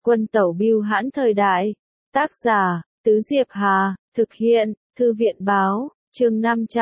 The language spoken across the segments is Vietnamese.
Quân tẩu bưu hãn thời đại. Tác giả, Tứ Diệp Hà, thực hiện, Thư viện báo, chương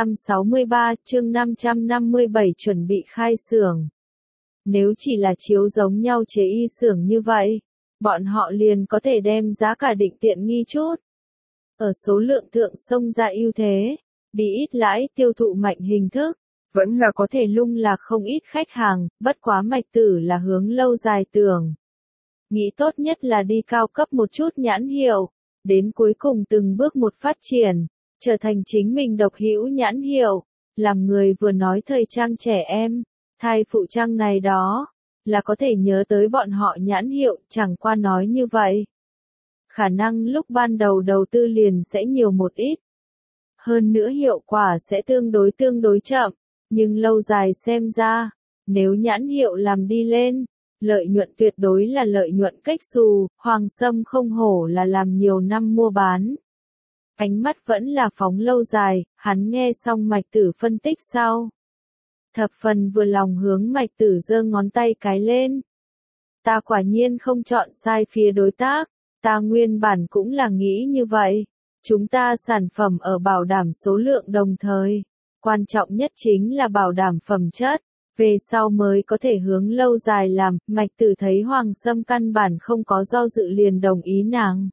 563, chương 557 chuẩn bị khai xưởng. Nếu chỉ là chiếu giống nhau chế y xưởng như vậy, bọn họ liền có thể đem giá cả định tiện nghi chút. Ở số lượng thượng xông ra ưu thế, đi ít lãi tiêu thụ mạnh hình thức, vẫn là có thể lung lạc không ít khách hàng, bất quá Mạch Tử là hướng lâu dài tưởng. Nghĩ tốt nhất là đi cao cấp một chút nhãn hiệu, đến cuối cùng từng bước một phát triển, trở thành chính mình độc hữu nhãn hiệu, làm người vừa nói thời trang trẻ em, thai phụ trang này đó, là có thể nhớ tới bọn họ nhãn hiệu, chẳng qua nói như vậy. Khả năng lúc ban đầu đầu tư liền sẽ nhiều một ít. Hơn nữa hiệu quả sẽ tương đối chậm, nhưng lâu dài xem ra, nếu nhãn hiệu làm đi lên, lợi nhuận tuyệt đối là lợi nhuận cách xù, Hoàng Sâm không hổ là làm nhiều năm mua bán. Ánh mắt vẫn là phóng lâu dài, hắn nghe xong Mạch Tử phân tích sau. Thập phần vừa lòng hướng Mạch Tử giơ ngón tay cái lên. Ta quả nhiên không chọn sai phía đối tác, ta nguyên bản cũng là nghĩ như vậy. Chúng ta sản phẩm ở bảo đảm số lượng đồng thời, quan trọng nhất chính là bảo đảm phẩm chất, về sau mới có thể hướng lâu dài làm. Mạch Tử thấy Hoàng Sâm căn bản không có do dự liền đồng ý nàng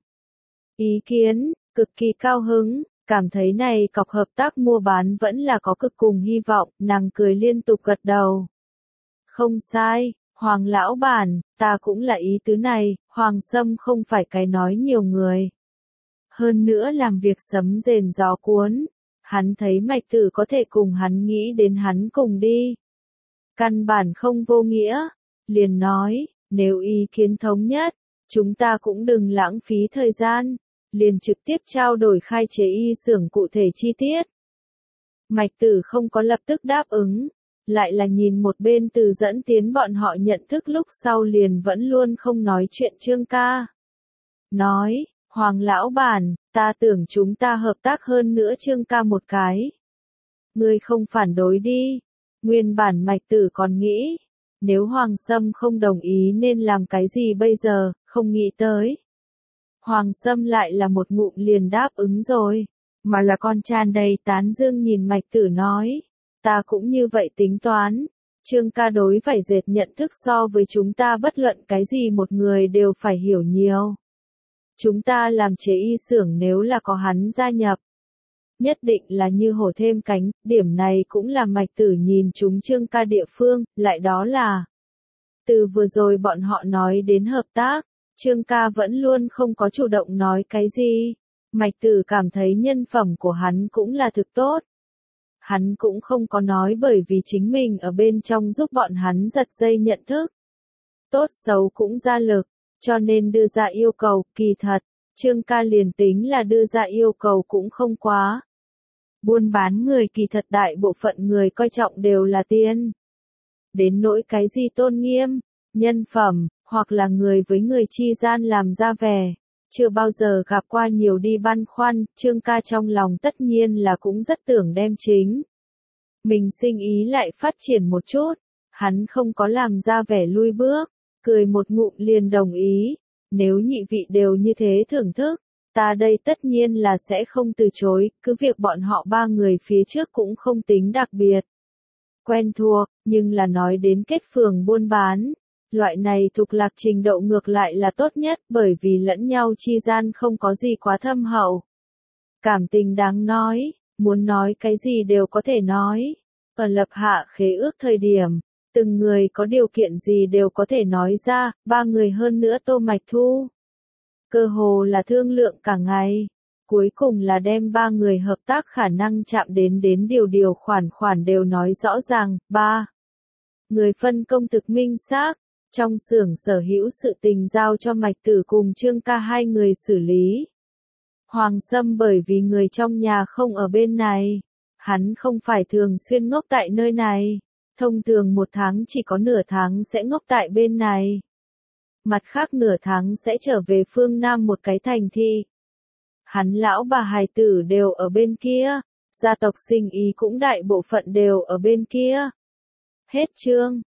ý kiến, cực kỳ cao hứng, cảm thấy này cọc hợp tác mua bán vẫn là có cực cùng hy vọng, nàng cười liên tục gật đầu. Không sai, Hoàng lão bản, ta cũng là ý tứ này, Hoàng Sâm không phải cái nói nhiều người. Hơn nữa làm việc sấm rền gió cuốn, hắn thấy Mạch Tử có thể cùng hắn nghĩ đến hắn cùng đi. Căn bản không vô nghĩa, liền nói, nếu ý kiến thống nhất, chúng ta cũng đừng lãng phí thời gian, liền trực tiếp trao đổi khai chế y xưởng cụ thể chi tiết. Mạch Tử không có lập tức đáp ứng, lại là nhìn một bên Từ dẫn tiến bọn họ nhận thức lúc sau liền vẫn luôn không nói chuyện Trương ca. Nói, Hoàng lão bản, ta tưởng chúng ta hợp tác hơn nữa Trương ca một cái. Ngươi không phản đối đi. Nguyên bản Mạch Tử còn nghĩ, nếu Hoàng Sâm không đồng ý nên làm cái gì bây giờ, không nghĩ tới. Hoàng Sâm lại là một ngụm liền đáp ứng rồi, mà là con tràn đầy tán dương nhìn Mạch Tử nói, ta cũng như vậy tính toán, Trương ca đối vải dệt nhận thức so với chúng ta bất luận cái gì một người đều phải hiểu nhiều. Chúng ta làm chế y xưởng nếu là có hắn gia nhập, nhất định là như hổ thêm cánh, điểm này cũng là Mạch Tử nhìn chúng Trương ca địa phương, lại đó là từ vừa rồi bọn họ nói đến hợp tác, Trương ca vẫn luôn không có chủ động nói cái gì. Mạch Tử cảm thấy nhân phẩm của hắn cũng là thực tốt. Hắn cũng không có nói bởi vì chính mình ở bên trong giúp bọn hắn giật dây nhận thức. Tốt xấu cũng ra lực, cho nên đưa ra yêu cầu, kỳ thật, Trương ca liền tính là đưa ra yêu cầu cũng không quá. Buôn bán người kỳ thật đại bộ phận người coi trọng đều là tiền. Đến nỗi cái gì tôn nghiêm, nhân phẩm, hoặc là người với người chi gian làm ra vẻ, chưa bao giờ gặp qua nhiều đi băn khoăn, Trương ca trong lòng tất nhiên là cũng rất tưởng đem chính. Mình sinh ý lại phát triển một chút, hắn không có làm ra vẻ lui bước, cười một ngụm liền đồng ý, nếu nhị vị đều như thế thưởng thức, ta đây tất nhiên là sẽ không từ chối, cứ việc bọn họ ba người phía trước cũng không tính đặc biệt. Quen thuộc, nhưng là nói đến kết phường buôn bán. Loại này thuộc lạc trình độ ngược lại là tốt nhất bởi vì lẫn nhau chi gian không có gì quá thâm hậu. Cảm tình đáng nói, muốn nói cái gì đều có thể nói. Ở lập hạ khế ước thời điểm, từng người có điều kiện gì đều có thể nói ra, ba người hơn nữa Tô Mạch Thu. Cơ hồ là thương lượng cả ngày, cuối cùng là đem ba người hợp tác khả năng chạm đến điều khoản đều nói rõ ràng, ba. Người phân công thực minh xác. Trong xưởng sở hữu sự tình giao cho Mạch Tử cùng Trương ca hai người xử lý. Hoàng Sâm bởi vì người trong nhà không ở bên này, hắn không phải thường xuyên ngốc tại nơi này, thông thường một tháng chỉ có nửa tháng sẽ ngốc tại bên này. Mặt khác nửa tháng sẽ trở về phương Nam một cái thành thị. Hắn lão bà hài tử đều ở bên kia, gia tộc sinh ý cũng đại bộ phận đều ở bên kia. Hết chương.